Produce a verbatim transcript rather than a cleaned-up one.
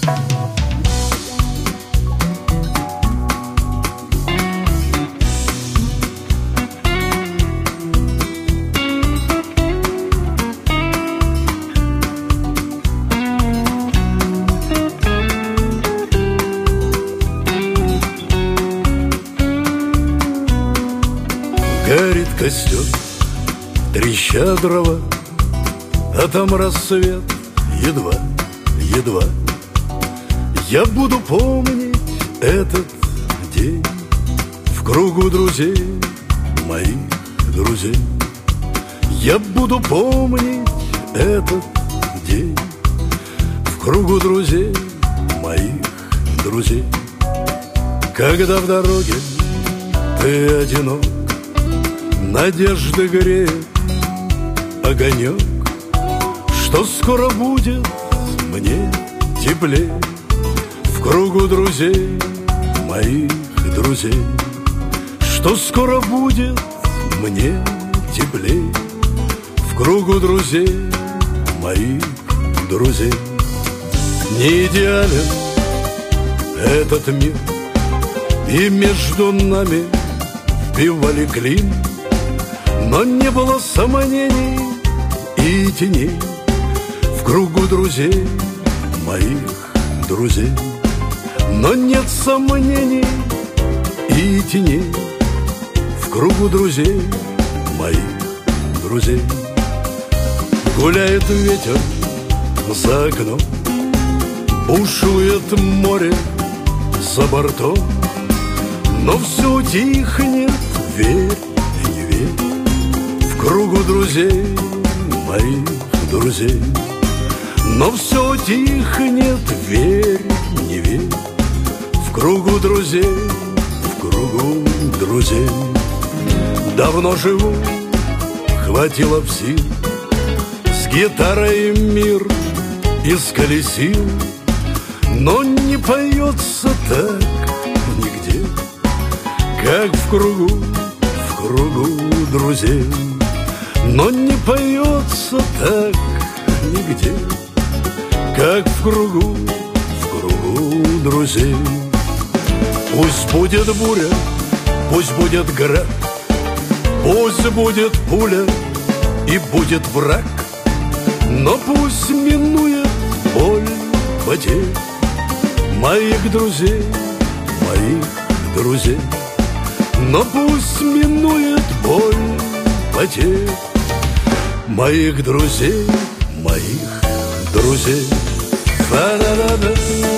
Горит костер, трещат дрова, а там рассвет едва, едва. Я буду помнить этот день в кругу друзей, моих друзей. Я буду помнить этот день в кругу друзей, моих друзей. Когда в дороге ты одинок, надежды греет огонек, что скоро будет мне теплее в кругу друзей, моих друзей, что скоро будет мне теплее в кругу друзей, моих друзей. Не идеален этот мир, и между нами вбивали клин, но не было сомнений и теней в кругу друзей, моих друзей. Но нет сомнений и теней в кругу друзей, моих друзей. Гуляет ветер за окном, бушует море за бортом, но все утихнет, верь и не верь в кругу друзей, моих друзей. Но все утихнет, верь, не верь в кругу друзей, в кругу друзей. Давно живу, хватило в сил, с гитарой мир исколесил, но не поется так нигде, как в кругу, в кругу друзей. Но не поется так нигде, как в кругу, в кругу друзей. Пусть будет буря, пусть будет град, пусть будет пуля и будет враг, но пусть минует боль, потерь моих друзей, моих друзей. Но пусть минует боль, потерь моих друзей, моих друзей. Фа-да-да-да.